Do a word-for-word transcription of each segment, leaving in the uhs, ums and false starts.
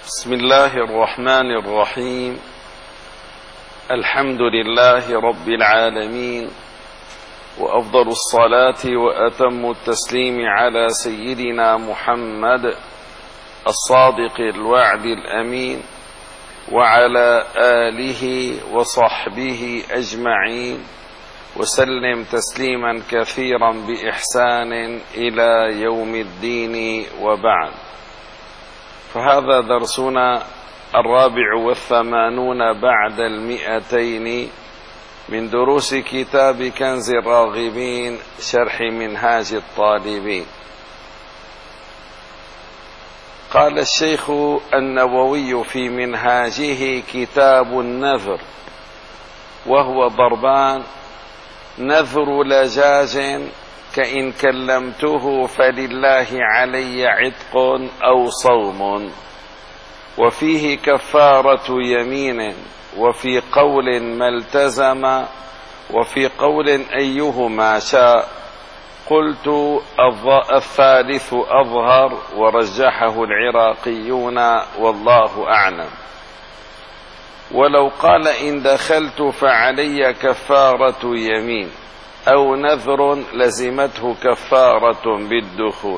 بسم الله الرحمن الرحيم. الحمد لله رب العالمين، وأفضل الصلاة وأتم التسليم على سيدنا محمد الصادق الوعد الأمين، وعلى آله وصحبه أجمعين، وسلم تسليما كثيرا بإحسان إلى يوم الدين، وبعد. فهذا درسنا الرابع والثمانون بعد المئتين من دروس كتاب كنز الراغبين شرح منهاج الطالبين. قال الشيخ النووي في منهاجه: كتاب النذر، وهو ضربان: نذر لجاج كإن كلمته فلله علي عتق أو صوم، وفيه كفارة يمين، وفي قول ما التزم، وفي قول أيهما شاء. قلت الثالث أظهر، ورجحه العراقيون، والله أعلم. ولو قال إن دخلت فعلي كفارة يمين أو نذر لزمته كفارة بالدخول.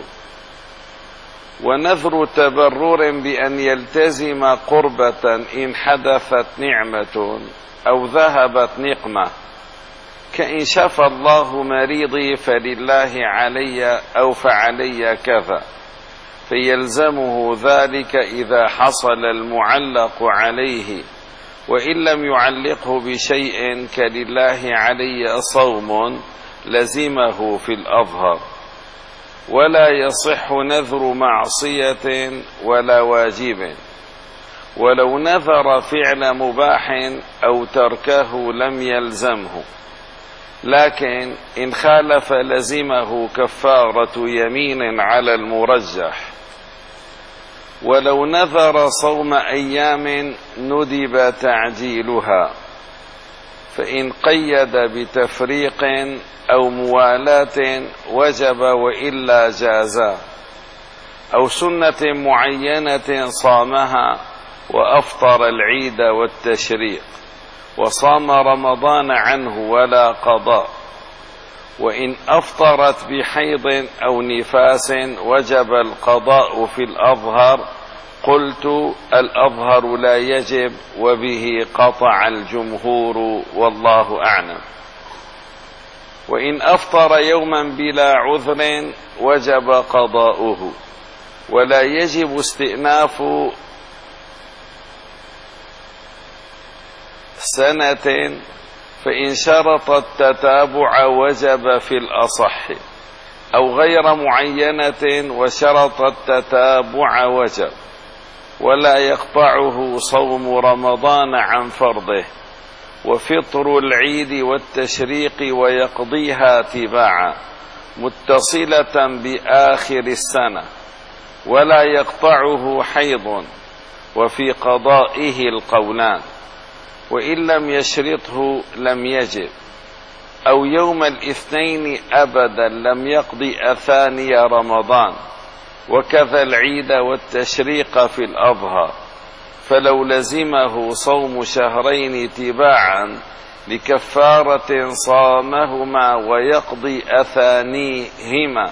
ونذر تبرر بأن يلتزم قربة إن حدثت نعمة أو ذهبت نقمة، كإن شفى الله مريضي فلله علي أو فعلي كذا، فيلزمه ذلك إذا حصل المعلق عليه، وإن لم يعلقه بشيء كلله علي صوم لزمه في الأظهر. ولا يصح نذر معصية ولا واجب، ولو نذر فعل مباح أو تركه لم يلزمه، لكن إن خالف لزمه كفارة يمين على المرجح. ولو نذر صوم أيام ندب تعجيلها، فإن قيد بتفريق أو موالاة وجب وإلا جازا. أو سنة معينة صامها وأفطر العيد والتشريق، وصام رمضان عنه ولا قضاء. وإن أفطرت بحيض أو نفاس وجب القضاء في الأظهر. قلت الأظهر لا يجب، وبه قطع الجمهور، والله أعلم. وإن أفطر يوما بلا عذر وجب قضاؤه، ولا يجب استئناف سنة، فإن شرط التتابع وجب في الأصح، أو غير معينة وشرط التتابع وجب. ولا يقطعه صوم رمضان عن فرضه، وفطر العيد والتشريق ويقضيها تباعا متصلة بآخر السنة. ولا يقطعه حيض، وفي قضائه القولان، وإن لم يشرطه لم يجب. أو يوم الاثنين أبدا لم يقضي أثاني رمضان، وكذا العيد والتشريق في الأظهر. فلو لزمه صوم شهرين تباعا لكفارة صامهما ويقضي أثانيهما.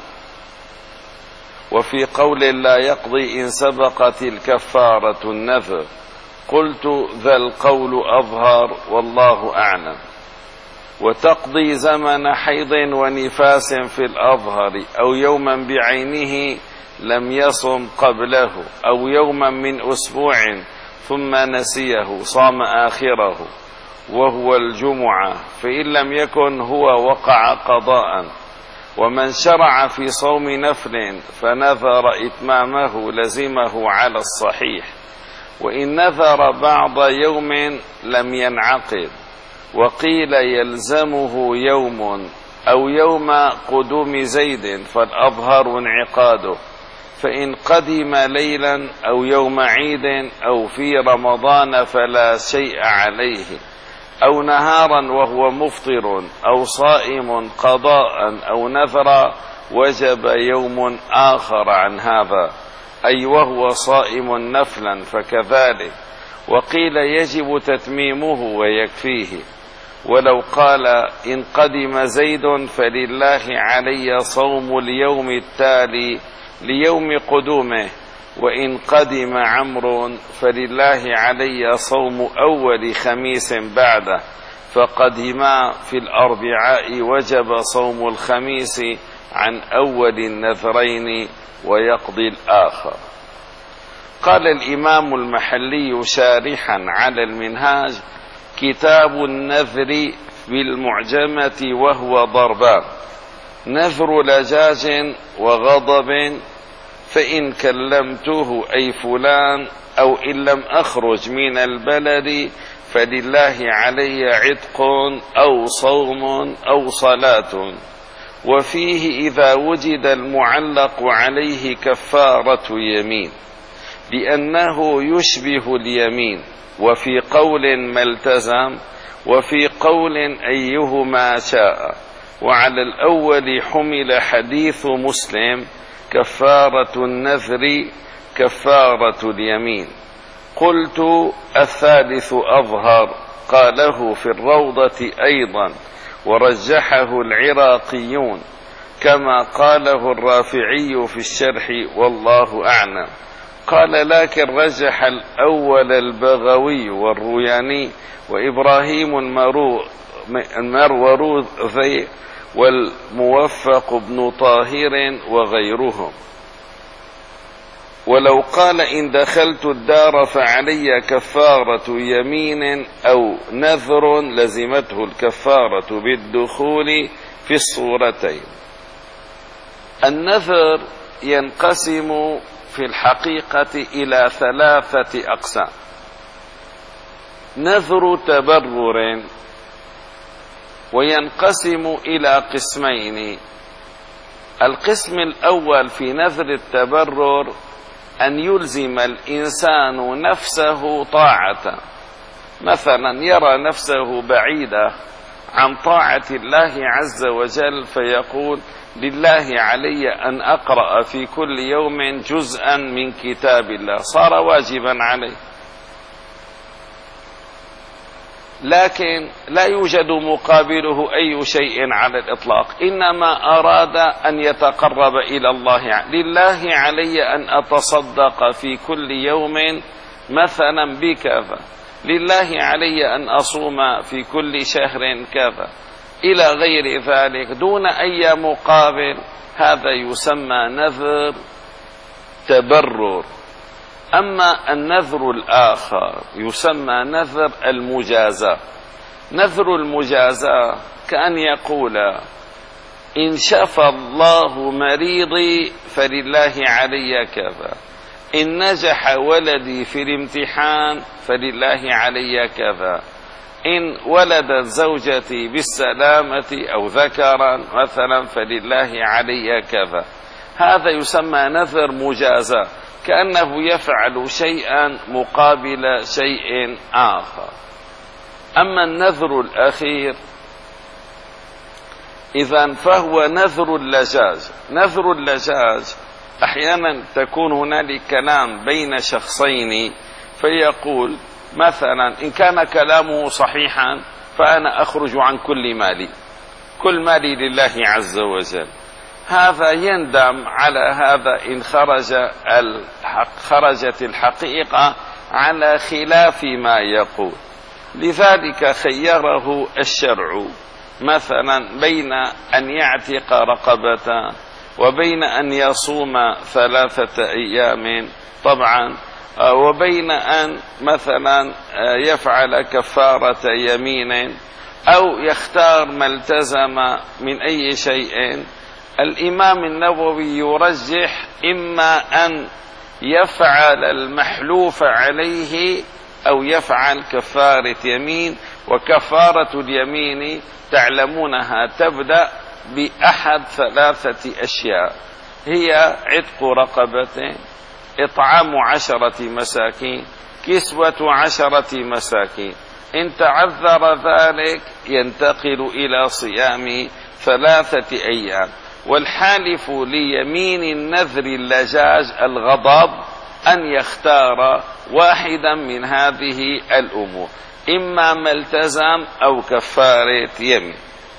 وفي قول لا يقضي إن سبقت الكفارة النذر. قلت ذا القول أظهر، والله أعلم. وتقضي زمن حيض ونفاس في الأظهر، أو يوما بعينه لم يصم قبله، أو يوما من أسبوع ثم نسيه صام آخره وهو الجمعة، فإن لم يكن هو وقع قضاء. ومن شرع في صوم نفل فنذر إتمامه لزمه على الصحيح، وإن نذر بعض يوم لم ينعقد. وقيل يلزمه يوم أو يوم قدوم زيد، فالأظهر انعقاده. فإن قدم ليلا أو يوم عيد أو في رمضان فلا شيء عليه. أو نهارا وهو مفطر أو صائم قضاء أو نذر وجب يوم آخر عن هذا. أي وهو صائم نفلا فكذلك، وقيل يجب تتميمه ويكفيه. ولو قال إن قدم زيد فلله علي صوم اليوم التالي ليوم قدومه، وإن قدم عمرو فلله علي صوم أول خميس بعده، فقدما في الأربعاء وجب صوم الخميس عن أول النذرين ويقضي الآخر. قال الإمام المحلي شارحا على المنهاج: كتاب النذر بالمعجمة وهو ضربان: نذر لجاج وغضب، فإن كلمته أي فلان أو إن لم أخرج من البلد فلله علي عتق أو صوم أو صلاة. وفيه إذا وجد المعلق عليه كفارة يمين لأنه يشبه اليمين، وفي قول ما التزم، وفي قول أيهما شاء. وعلى الأول حمل حديث مسلم: كفارة النذر كفارة اليمين. قلت: الثالث أظهر، قاله في الروضة أيضا ورجحه العراقيون كما قاله الرافعي في الشرح والله أعلم. قال: لكن رجح الأول البغوي والروياني وإبراهيم المروذي والموفق بن طاهر وغيرهم. ولو قال إن دخلت الدار فعلي كفارة يمين أو نذر لزمته الكفارة بالدخول في الصورتين. النذر ينقسم في الحقيقة إلى ثلاثة أقسام: نذر تبرر، وينقسم إلى قسمين. القسم الأول في نذر التبرر أن يلزم الإنسان نفسه طاعة، مثلا يرى نفسه بعيدة عن طاعة الله عز وجل فيقول: لله علي أن أقرأ في كل يوم جزءا من كتاب الله، صار واجبا عليه، لكن لا يوجد مقابله أي شيء على الإطلاق، إنما أراد أن يتقرب إلى الله. لله علي أن أتصدق في كل يوم مثلا بكذا، لله علي أن أصوم في كل شهر كذا، إلى غير ذلك دون أي مقابل. هذا يسمى نذر تبرر. أما النذر الآخر يسمى نذر المجازاة. نذر المجازاة كأن يقول: إن شفى الله مريضي فلله علي كذا، إن نجح ولدي في الامتحان فلله علي كذا، إن ولدت زوجتي بالسلامة أو ذكرا مثلا فلله علي كذا. هذا يسمى نذر مجازاة، كأنه يفعل شيئا مقابل شيء آخر. أما النذر الأخير إذن فهو نذر اللجاج. نذر اللجاج أحيانا تكون هنالك كلام بين شخصين، فيقول مثلا: إن كان كلامه صحيحا فأنا أخرج عن كل مالي، كل مالي لله عز وجل. هذا يندم على هذا إن خرج الحق خرجت الحقيقة على خلاف ما يقول. لذلك خيره الشرع مثلا بين أن يعتق رقبة وبين أن يصوم ثلاثة أيام طبعا، وبين أن مثلا يفعل كفارة يمين أو يختار ما التزم من أي شيء. الإمام النووي يرجح إما أن يفعل المحلوف عليه أو يفعل كفارة يمين. وكفارة اليمين تعلمونها تبدأ بأحد ثلاثة أشياء، هي عتق رقبة، إطعام عشرة مساكين، كسوة عشرة مساكين. إن تعذر ذلك ينتقل إلى صيام ثلاثة أيام. والحالف ليمين النذر اللجاج الغضب أن يختار واحدا من هذه الأمور، إما ما التزم أو كفارة يمين.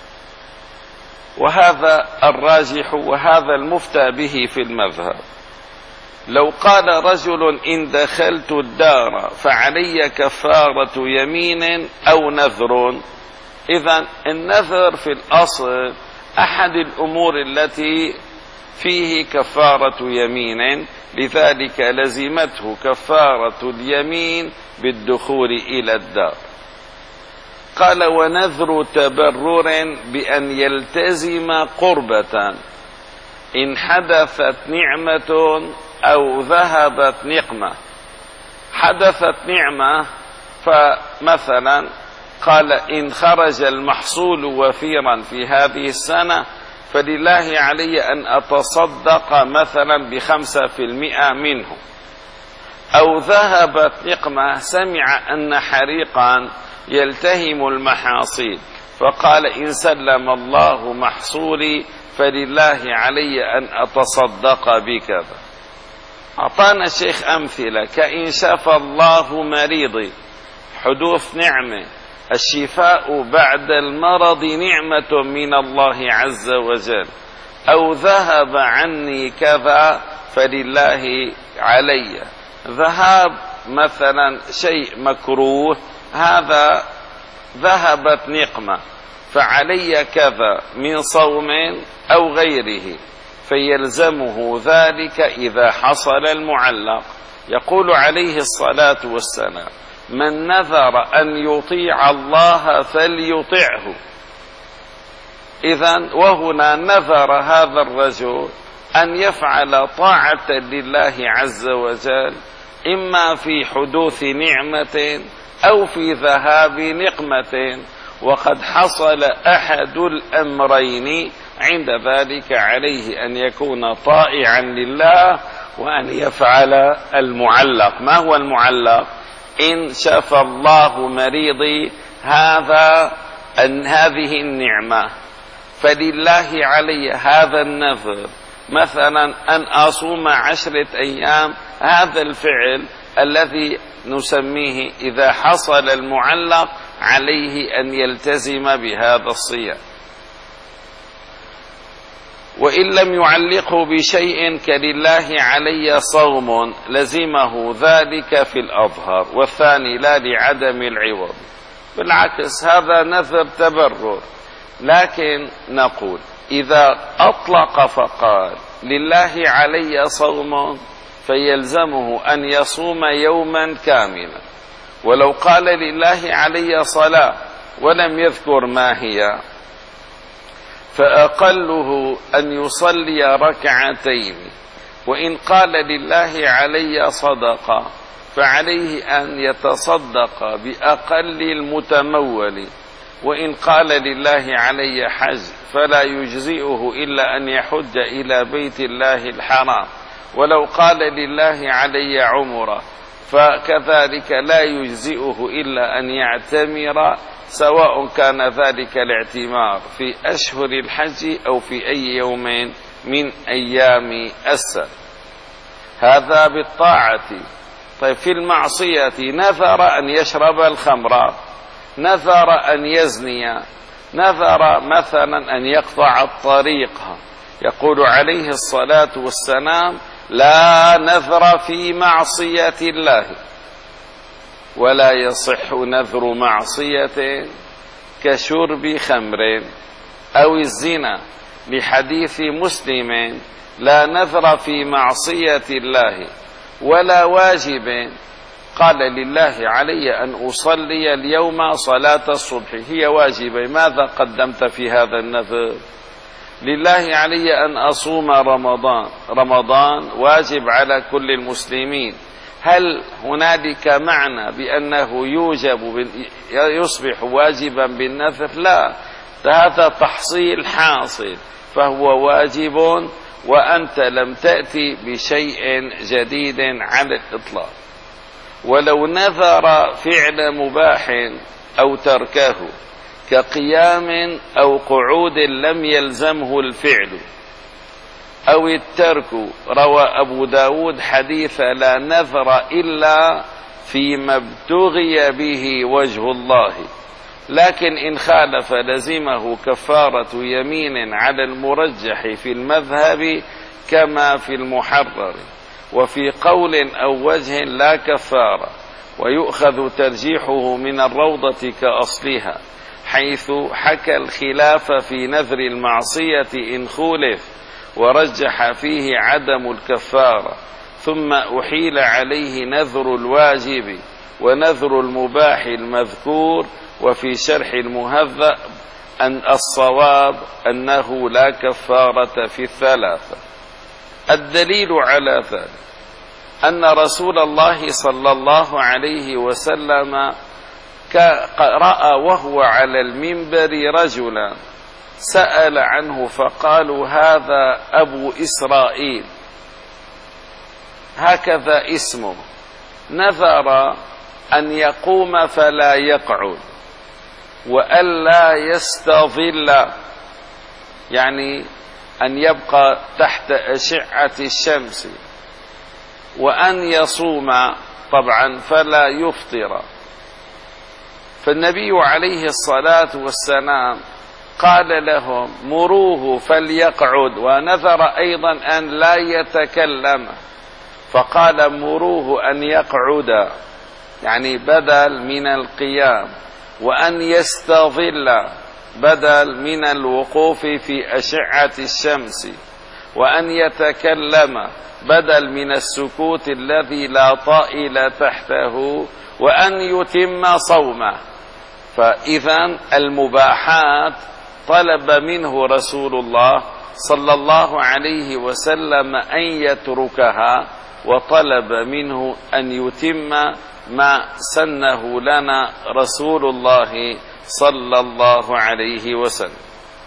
وهذا الراجح وهذا المفتى به في المذهب. لو قال رجل إن دخلت الدار فعلي كفارة يمين أو نذر، إذن النذر في الأصل أحد الأمور التي فيه كفارة يمين، لذلك لزمته كفارة اليمين بالدخول إلى الدار. قال ونذر تبرر بأن يلتزم قربة إن حدثت نعمة أو ذهبت نقمة. حدثت نعمة، فمثلا قال إن خرج المحصول وفيرا في هذه السنة فلله علي أن أتصدق مثلا بخمسة في المئة منه. أو ذهبت نقمة، سمع أن حريقا يلتهم المحاصيل فقال إن سلم الله محصولي فلله علي أن أتصدق بكذا. أعطانا الشيخ أمثلة كإن شفى الله مريضي، حدوث نعمة، الشفاء بعد المرض نعمة من الله عز وجل. أو ذهب عني كذا فلله علي. ذهاب مثلا شيء مكروه، هذا ذهبت نقمة فعلي كذا من صوم أو غيره، فيلزمه ذلك إذا حصل المعلق. يقول عليه الصلاة والسلام من نذر أن يطيع الله فليطعه. إذن وهنا نذر هذا الرجل أن يفعل طاعة لله عز وجل، إما في حدوث نعمة أو في ذهاب نقمة، وقد حصل أحد الأمرين، عند ذلك عليه أن يكون طائعا لله وأن يفعل المعلق. ما هو المعلق؟ إن شفى الله مريضي، هذا أن هذه النعمة فلله علي هذا النذر، مثلا أن أصوم عشرة أيام، هذا الفعل الذي نسميه إذا حصل المعلق عليه أن يلتزم بهذا الصيام. وإن لم يعلقه بشيء كلله علي صوم لزمه ذلك في الأظهر، والثاني لا لعدم العوض. بالعكس هذا نذر تبرر. لكن نقول إذا أطلق فقال لله علي صوم فيلزمه أن يصوم يوما كاملا. ولو قال لله علي صلاة ولم يذكر ما هي، فأقله أن يصلي ركعتين. وإن قال لله علي صدقة فعليه أن يتصدق بأقل المتمول. وإن قال لله علي حج فلا يجزئه إلا أن يحج إلى بيت الله الحرام. ولو قال لله علي عمره فكذلك لا يجزئه إلا أن يعتمر، سواء كان ذلك الاعتمار في أشهر الحج أو في أي يوم من أيام السنة. هذا بالطاعة. طيب في المعصية نذر أن يشرب الخمر، نذر أن يزني، نذر مثلا أن يقطع الطريق. يقول عليه الصلاة والسلام لا نذر في معصية الله، ولا يصح نذر معصية كشرب خمر أو الزنا، لحديث مسلم لا نذر في معصية الله ولا واجب. قال لله علي أن أصلي اليوم صلاة الصبح، هي واجبة، ماذا قدمت في هذا النذر؟ لله علي أن أصوم رمضان، رمضان واجب على كل المسلمين. هل هنالك معنى بأنه يوجب يصبح واجبا بالنذر؟ لا، هذا تحصيل حاصل، فهو واجب وأنت لم تأتي بشيء جديد على الإطلاق. ولو نذر فعل مباح أو تركه كقيام أو قعود لم يلزمه الفعل، أو الترك. روى أبو داود حديث لا نذر إلا فيما ابتغي به وجه الله، لكن إن خالف لزمه كفارة يمين على المرجح في المذهب كما في المحرر. وفي قول أو وجه لا كفارة، ويؤخذ ترجيحه من الروضة كأصلها، حيث حكى الخلاف في نذر المعصية إن خولف ورجح فيه عدم الكفارة، ثم أحيل عليه نذر الواجب ونذر المباح المذكور. وفي شرح المهذب أن الصواب أنه لا كفارة في الثلاثة. الدليل على ذلك أن رسول الله صلى الله عليه وسلم رأى وهو على المنبر رجلا سأل عنه فقالوا هذا أبو إسرائيل، هكذا اسمه، نذر أن يقوم فلا يقعد وألا يستظل، يعني أن يبقى تحت أشعة الشمس، وأن يصوم طبعا فلا يفطر. فالنبي عليه الصلاة والسلام قال لهم مروه فليقعد، ونذر أيضا أن لا يتكلم، فقال مروه أن يقعد، يعني بدل من القيام، وأن يستظل بدل من الوقوف في أشعة الشمس، وأن يتكلم بدل من السكوت الذي لا طائل تحته، وأن يتم صومه. فإذا المباحات طلب منه رسول الله صلى الله عليه وسلم أن يتركها، وطلب منه أن يتم ما سنه لنا رسول الله صلى الله عليه وسلم.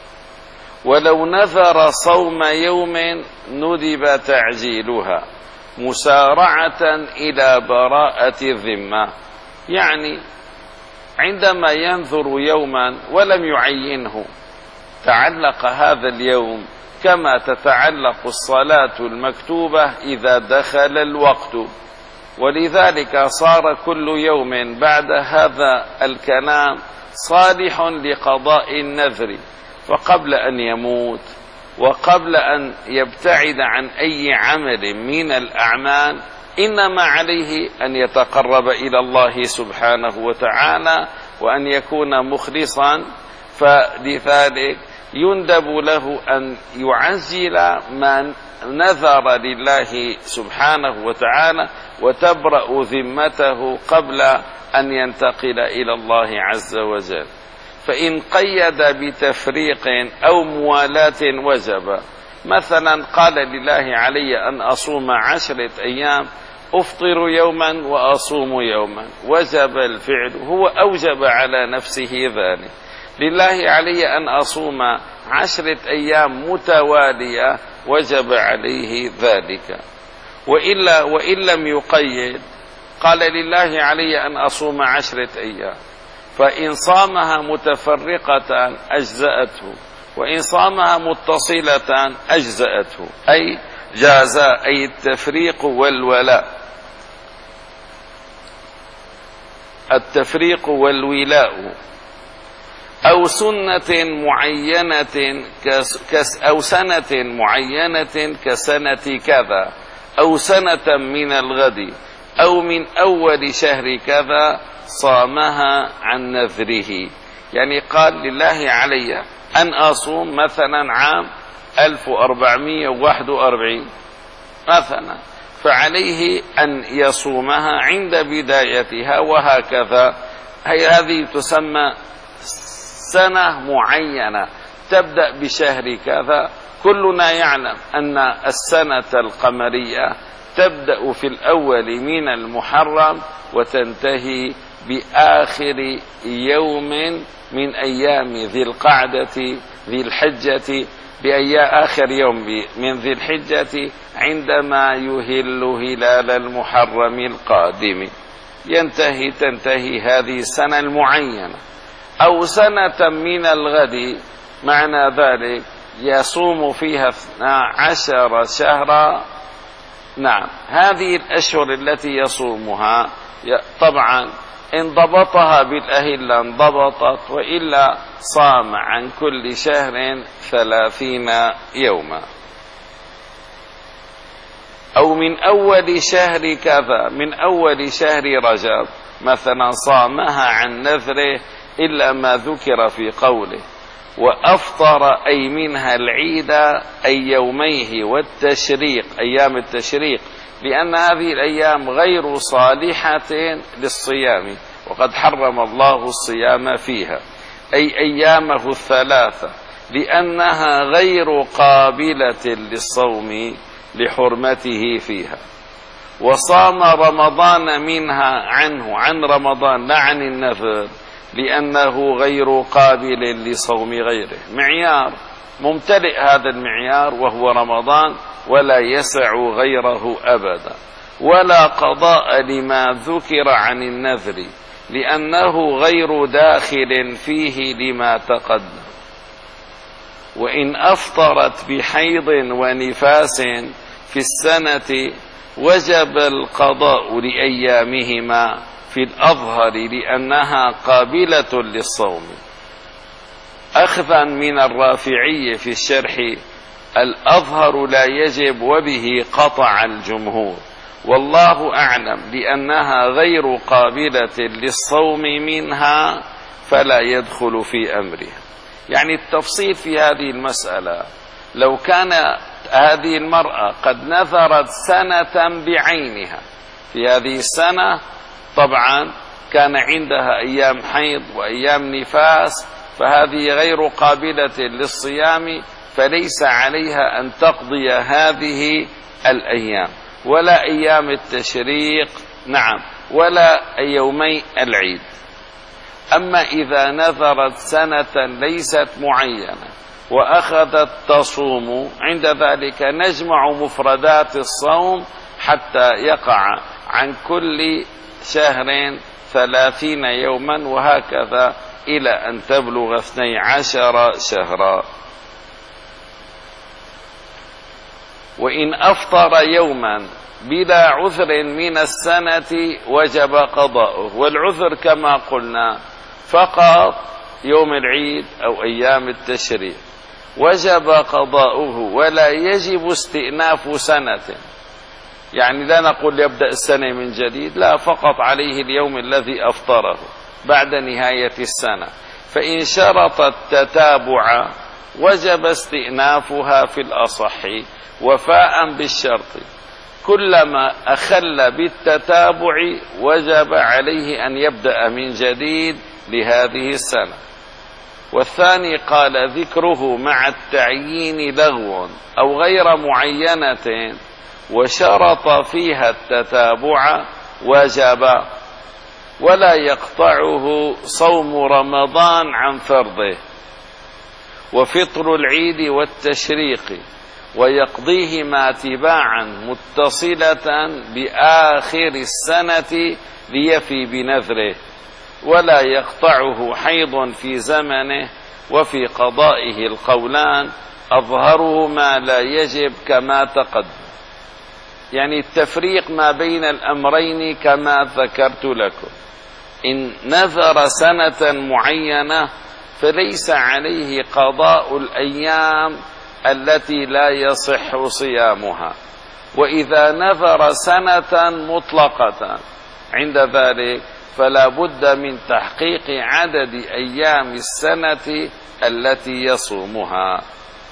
ولو نذر صوم يوم ندب تعجيلها مسارعة إلى براءة الذمة، يعني عندما ينذر يوما ولم يعينه تعلق هذا اليوم كما تتعلق الصلاة المكتوبة إذا دخل الوقت، ولذلك صار كل يوم بعد هذا الكلام صالح لقضاء النذر. وقبل أن يموت وقبل أن يبتعد عن أي عمل من الأعمال إنما عليه أن يتقرب إلى الله سبحانه وتعالى وأن يكون مخلصا، فلذلك يندب له أن يعجل ما نذر لله سبحانه وتعالى وتبرأ ذمته قبل أن ينتقل إلى الله عز وجل. فإن قيد بتفريق أو موالاة وجب، مثلا قال لله علي أن أصوم عشرة أيام، أفطر يوما وأصوم يوما، وجب الفعل، هو أوجب على نفسه ذلك. لله علي أن أصوم عشرة أيام متوالية، وجب عليه ذلك. وإلا وإن لم يقيد قال لله علي أن أصوم عشرة أيام، فإن صامها متفرقة أجزأته، وإن صامها متصلة أجزأته، أي جاز، أي التفريق والولاء، التفريق والولاء. أو سنة معينة كس أو سنة معينة كسنة كذا، أو سنة من الغد، أو من أول شهر كذا، صامها عن نذره. يعني قال لله علي أن أصوم مثلا عام ألف وأربعمائة وواحد وأربعين مثلا، فعليه أن يصومها عند بدايتها، وهكذا. هي هذه تسمى سنة معينة تبدأ بشهر كذا. كلنا يعلم أن السنة القمرية تبدأ في الأول من المحرم وتنتهي بآخر يوم من أيام ذي القعدة ذي الحجة، بأيام آخر يوم من ذي الحجة عندما يهل هلال المحرم القادم، ينتهي تنتهي هذه السنة المعينة. أو سنة من الغد، معنى ذلك يصوم فيها اثنا عشر شهرا. نعم، هذه الأشهر التي يصومها طبعا إن ضبطها بالأهلة انضبطت، وإلا صام عن كل شهر ثلاثين يوما. أو من أول شهر كذا، من أول شهر رجب مثلا صامها عن نذره إلا ما ذكر في قوله وأفطر أي منها العيد أي يوميه والتشريق أيام التشريق، لأن هذه الأيام غير صالحة للصيام وقد حرم الله الصيام فيها، أي أيامه الثلاثة لأنها غير قابلة للصوم لحرمته فيها. وصام رمضان منها عنه عن رمضان لا عن النذر لأنه غير قابل لصوم غيره. معيار ممتلئ هذا المعيار وهو رمضان ولا يسع غيره أبدا. ولا قضاء لما ذكر عن النذر لأنه غير داخل فيه لما تقدم. وإن أفطرت بحيض ونفاس في السنة وجب القضاء لأيامهما في الأظهر لأنها قابلة للصوم. أخذا من الرافعي في الشرح الأظهر لا يجب وبه قطع الجمهور، والله أعلم لأنها غير قابلة للصوم منها فلا يدخل في أمرها. يعني التفصيل في هذه المسألة لو كان هذه المرأة قد نذرت سنة بعينها، في هذه السنة طبعا كان عندها أيام حيض وأيام نفاس، فهذه غير قابلة للصيام فليس عليها أن تقضي هذه الأيام ولا أيام التشريق، نعم، ولا يومي العيد. أما إذا نذرت سنة ليست معينة وأخذت تصوم، عند ذلك نجمع مفردات الصوم حتى يقع عن كل شهر ثلاثين يوما وهكذا إلى أن تبلغ اثني عشر شهرا. وإن أفطر يوما بلا عذر من السنة وجب قضاؤه، والعذر كما قلنا فقط يوم العيد أو أيام التشريق، وجب قضاؤه ولا يجب استئناف سنة. يعني لا نقول يبدأ السنة من جديد، لا، فقط عليه اليوم الذي أفطره بعد نهاية السنة. فإن شرط التتابع وجب استئنافها في الأصح وفاء بالشرط، كلما أخل بالتتابع وجب عليه أن يبدأ من جديد لهذه السنة. والثاني قال ذكره مع التعيين لغو أو غير معينة وشرط فيها التتابع وجب، ولا يقطعه صوم رمضان عن فرضه وفطر العيد والتشريق، ويقضيهما تباعا متصلة بآخر السنة ليفي بنذره، ولا يقطعه حيض في زمنه. وفي قضائه القولان أظهرهما لا يجب كما تقدم. يعني التفريق ما بين الأمرين كما ذكرت لكم، إن نذر سنة معينة فليس عليه قضاء الأيام التي لا يصح صيامها، وإذا نذر سنة مطلقة عند ذلك فلا بد من تحقيق عدد أيام السنة التي يصومها.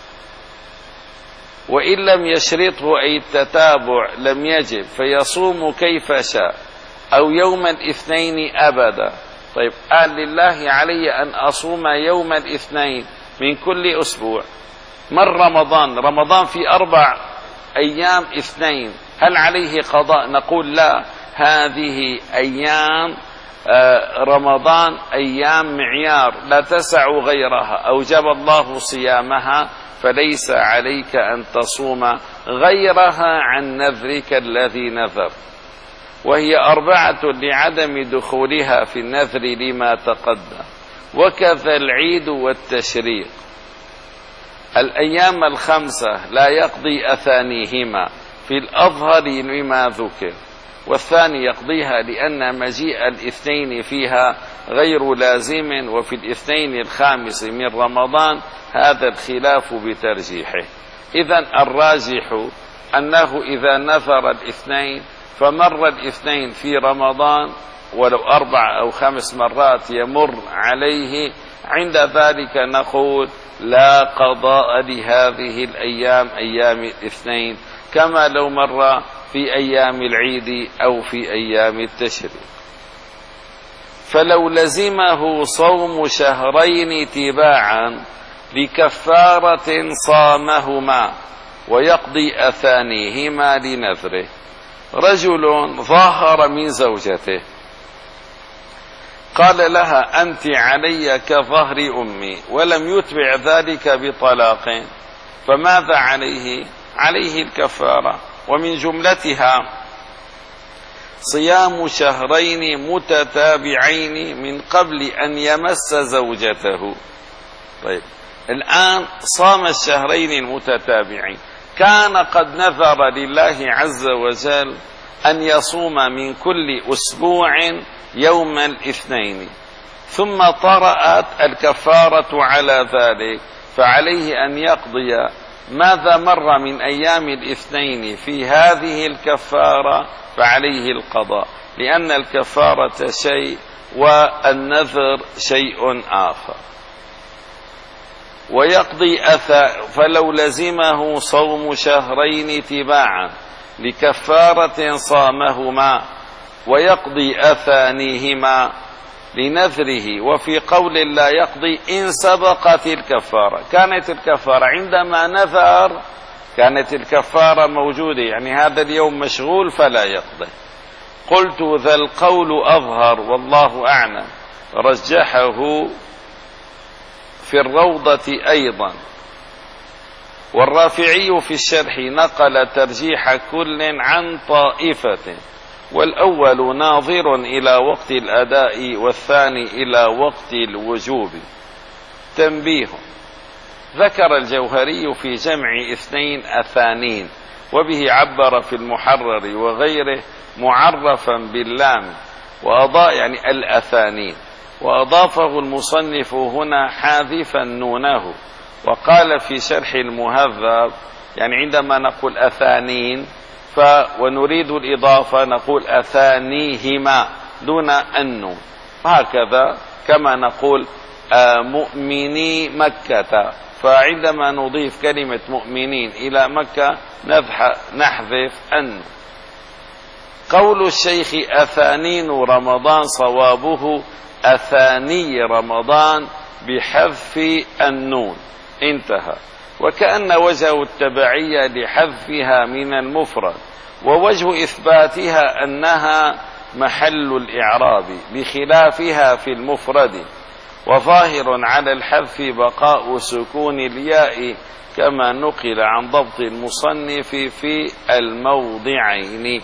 وإن لم يشرطه أي التتابع لم يجب، فيصوم كيف شاء أو يوم الاثنين أبدا. طيب، قال لله علي أن أصوم يوم الاثنين من كل أسبوع، من رمضان رمضان في أربع أيام اثنين، هل عليه قضاء؟ نقول لا، هذه أيام رمضان أيام معيار لا تسع غيرها، أوجب الله صيامها، فليس عليك أن تصوم غيرها عن نذرك الذي نذر، وهي أربعة لعدم دخولها في النذر لما تقدم، وكذا العيد والتشريق. الأيام الخمسة لا يقضي أثانيهما في الأظهر لما ذكر، والثاني يقضيها لأن مجيء الاثنين فيها غير لازم، وفي الاثنين الخامس من رمضان هذا الخلاف بترجيحه. إذن الراجح أنه إذا نذر الاثنين فمر الاثنين في رمضان ولو أربع أو خمس مرات يمر عليه، عند ذلك نقول لا قضاء لهذه الأيام أيام الاثنين، كما لو مر في أيام العيد أو في أيام التشريق. فلو لزمه صوم شهرين تباعا لكفارة صامهما ويقضي أثانيهما لنذره. رجل ظاهر من زوجته قال لها أنت علي كظهر أمي، ولم يتبع ذلك بطلاق، فماذا عليه؟ عليه الكفارة، ومن جملتها صيام شهرين متتابعين من قبل أن يمس زوجته. طيب الآن صام الشهرين المتتابعين، كان قد نذر لله عز وجل أن يصوم من كل أسبوع يوم الاثنين، ثم طرأت الكفارة على ذلك، فعليه أن يقضي ماذا مر من أيام الاثنين في هذه الكفارة، فعليه القضاء، لأن الكفارة شيء والنذر شيء آخر. ويقضي أثا فلو لزمه صوم شهرين تباعا لكفارة صامهما ويقضي أثانيهما لنذره. وفي قول لا يقضي إن سبقت الكفارة، كانت الكفارة عندما نذر كانت الكفارة موجودة، يعني هذا اليوم مشغول فلا يقضي. قلت ذا القول أظهر والله أعلم، رجحه في الروضة أيضا، والرافعي في الشرح نقل ترجيح كل عن طائفة، والأول ناظر إلى وقت الأداء والثاني إلى وقت الوجوب. تنبيه: ذكر الجوهري في جمع اثنين أثانين، وبه عبر في المحرر وغيره معرفا باللام وأضاء يعني الأثانين، وأضافه المصنف هنا حاذفا نونه، وقال في شرح المهذب يعني عندما نقول أثانين ف ونريد الإضافة نقول أثانيهما دون النون، هكذا كما نقول مؤمني مكة، فعندما نضيف كلمة مؤمنين إلى مكة نحذف النون. قول الشيخ أثانين رمضان صوابه أثاني رمضان بحذف النون، انتهى. وكأن وجه التبعية لحذفها من المفرد، ووجه إثباتها أنها محل الإعراب بخلافها في المفرد، وظاهر على الحذف بقاء سكون الياء كما نقل عن ضبط المصنف في الموضعين.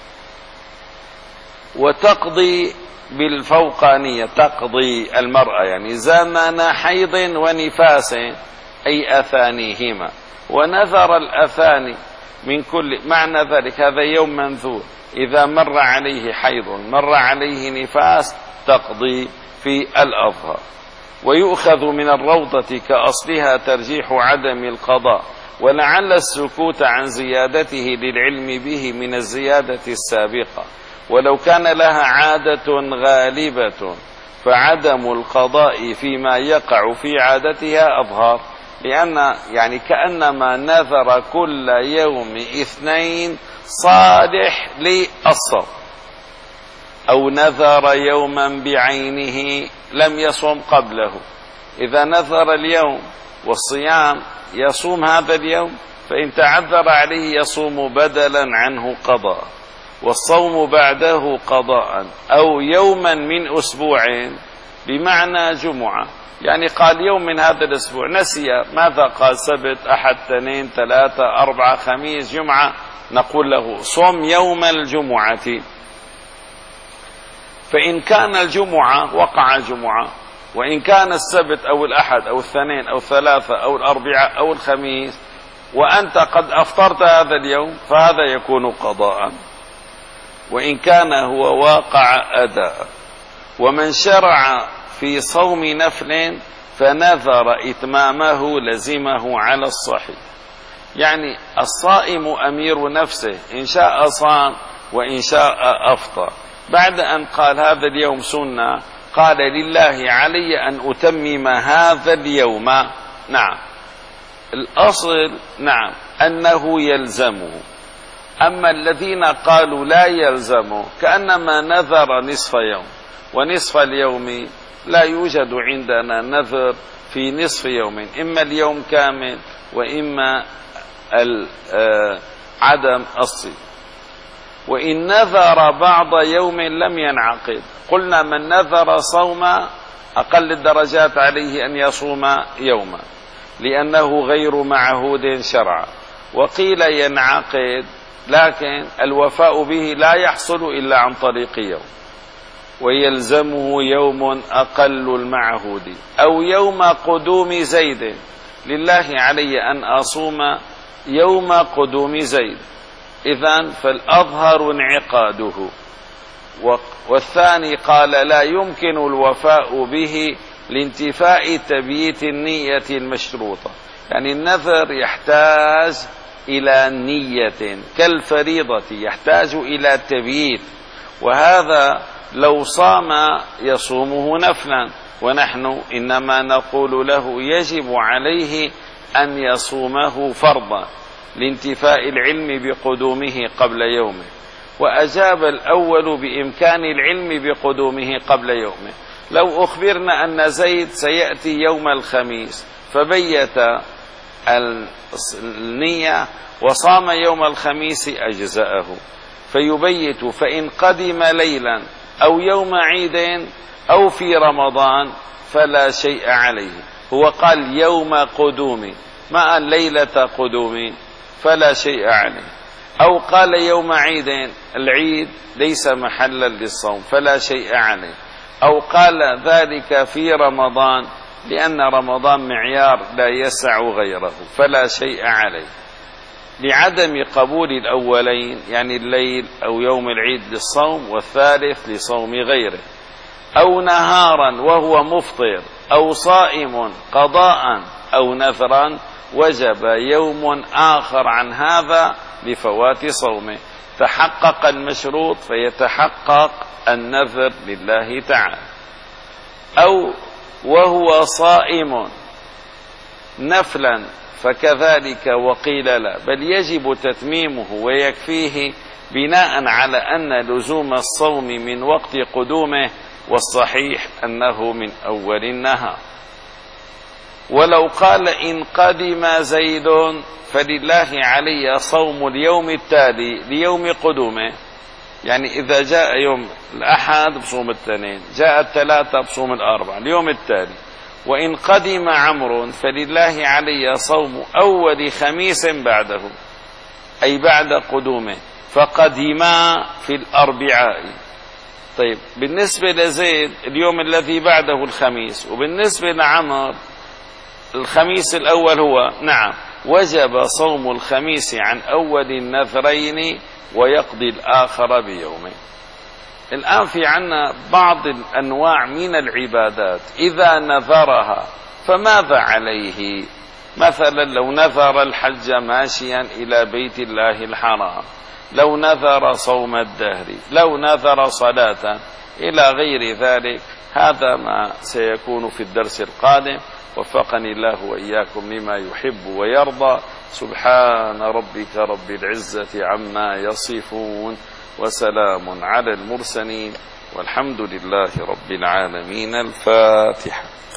وتقضي بالفوقانية، تقضي المرأة يعني زمن حيض ونفاس أي أثانيهما، ونذر الأثاني من كل معنى ذلك هذا يوم منذور، إذا مر عليه حيض مر عليه نفاس تقضي في الأظهر. ويؤخذ من الروضة كأصلها ترجيح عدم القضاء، ولعل السكوت عن زيادته للعلم به من الزيادة السابقة، ولو كان لها عادة غالبة فعدم القضاء فيما يقع في عادتها أظهر، لأن يعني كأنما نذر كل يوم اثنين صالح للصوم، أو نذر يوما بعينه لم يصوم قبله. إذا نذر اليوم والصيام يصوم هذا اليوم، فإن تعذر عليه يصوم بدلا عنه قضاء، والصوم بعده قضاء، أو يوما من أسبوع بمعنى جمعة، يعني قال يوم من هذا الأسبوع نسي ماذا قال، سبت أحد اثنين ثلاثة أربعة خميس جمعة، نقول له صوم يوم الجمعة. فإن كان الجمعة وقع جمعة وإن كان السبت أو الأحد أو الاثنين أو الثلاثة أو الأربعاء أو الخميس وأنت قد أفطرت هذا اليوم فهذا يكون قضاء، وإن كان هو واقع أداء. ومن شرع في صوم نفل فنذر إتمامه لزمه على الصحيح. يعني الصائم أمير نفسه، إن شاء صام وإن شاء أفطر. بعد أن قال هذا اليوم سنة قال لله علي أن أتمم هذا اليوم، نعم الأصل نعم أنه يلزمه. أما الذين قالوا لا يلزمه كأنما نذر نصف يوم، ونصف اليوم لا يوجد عندنا نذر في نصف يوم، إما اليوم كامل وإما عدم الصيام. وإن نذر بعض يوم لم ينعقد. قلنا من نذر صوم أقل الدرجات عليه أن يصوم يوما لأنه غير معهود شرعا. وقيل ينعقد، لكن الوفاء به لا يحصل إلا عن طريق يوم، ويلزمه يوم أقل المعهود أو يوم قدوم زيد. لله علي أن أصوم يوم قدوم زيد، إذن فالأظهر انعقاده. والثاني قال لا يمكن الوفاء به لانتفاء تبييت النية المشروطة. يعني النذر يحتاج إلى نية كالفريضة، يحتاج إلى تبييت، وهذا لو صام يصومه نفلا، ونحن إنما نقول له يجب عليه أن يصومه فرضا لانتفاء العلم بقدومه قبل يومه. وأجاب الأول بإمكان العلم بقدومه قبل يومه. لو أخبرنا أن زيد سيأتي يوم الخميس فبيت النية وصام يوم الخميس أجزأه، فيبيت. فإن قدم ليلا أو يوم عيد أو في رمضان فلا شيء عليه. هو قال يوم قدوم مع ليلة قدوم فلا شيء عليه. أو قال يوم عيد، العيد ليس محلا للصوم فلا شيء عليه. أو قال ذلك في رمضان لأن رمضان معيار لا يسع غيره فلا شيء عليه، لعدم قبول الأولين يعني الليل أو يوم العيد للصوم والثالث لصوم غيره. أو نهارا وهو مفطر أو صائم قضاء أو نذرا وجب يوم آخر عن هذا لفوات صومه. تحقق المشروط فيتحقق النذر لله تعالى. أو وهو صائم نفلا فكذلك وقيل لا، بل يجب تتميمه ويكفيه بناء على أن لزوم الصوم من وقت قدومه، والصحيح أنه من أول النهار. ولو قال إن قدم زيد فلله علي صوم اليوم التالي ليوم قدومه، يعني إذا جاء يوم الأحد بصوم الاثنين، جاء الثلاثة بصوم الأربعة اليوم التالي. وإن قدم عمرو فلله علي صوم أول خميس بعده، أي بعد قدومه، فقدما في الأربعاء. طيب بالنسبة لزيد اليوم الذي بعده الخميس، وبالنسبة لعمر الخميس الأول هو نعم وجب صوم الخميس عن أول النذرين ويقضي الآخر بيومه. الآن في عنا بعض الأنواع من العبادات إذا نذرها فماذا عليه؟ مثلا لو نذر الحج ماشيا إلى بيت الله الحرام، لو نذر صوم الدهر، لو نذر صلاة إلى غير ذلك. هذا ما سيكون في الدرس القادم. وفقني الله وإياكم لما يحب ويرضى. سبحان ربك رب العزة عما يصفون، وسلام على المرسلين، والحمد لله رب العالمين. الفاتحة.